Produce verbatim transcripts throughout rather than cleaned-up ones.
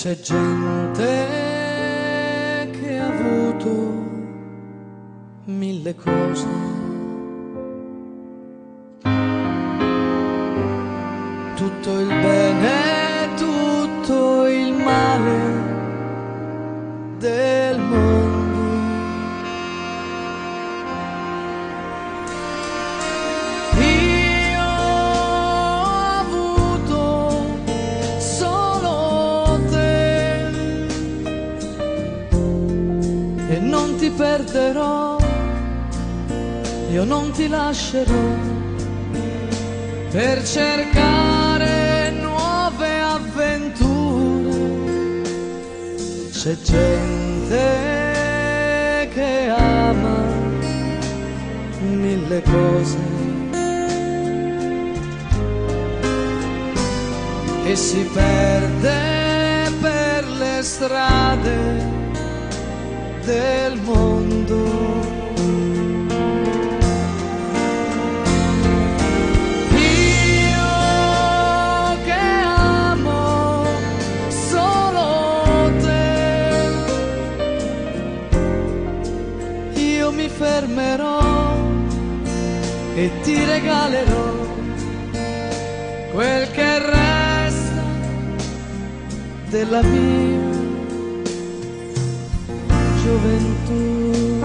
C'è gente che ha avuto mille cose, tutto il bene, tutto il male del mondo. Io ho avuto solo te e non ti perderò, io non ti lascerò per cercare nuove avventure. C'è gente che ama mille cose e si perde per le strade del mondo. Mi fermerò e ti regalerò quel che resta della mia gioventù.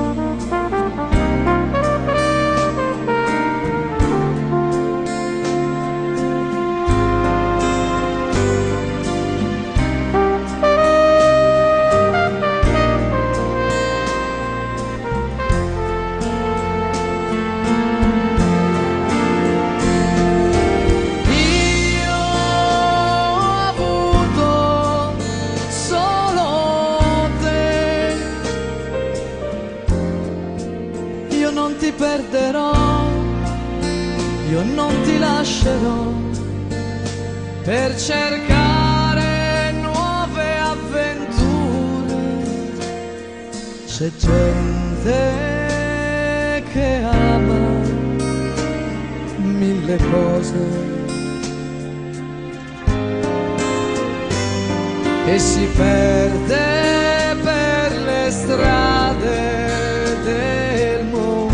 Non ti perderò, io non ti lascerò per cercare nuove avventure. C'è gente che ama mille cose e si perde per le strade del mondo.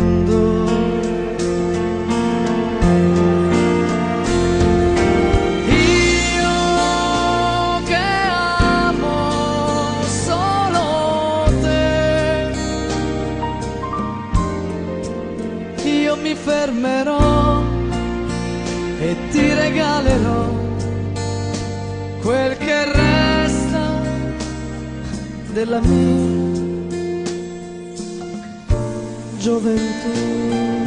Io mi fermerò e ti regalerò quel che resta della mia gioventù.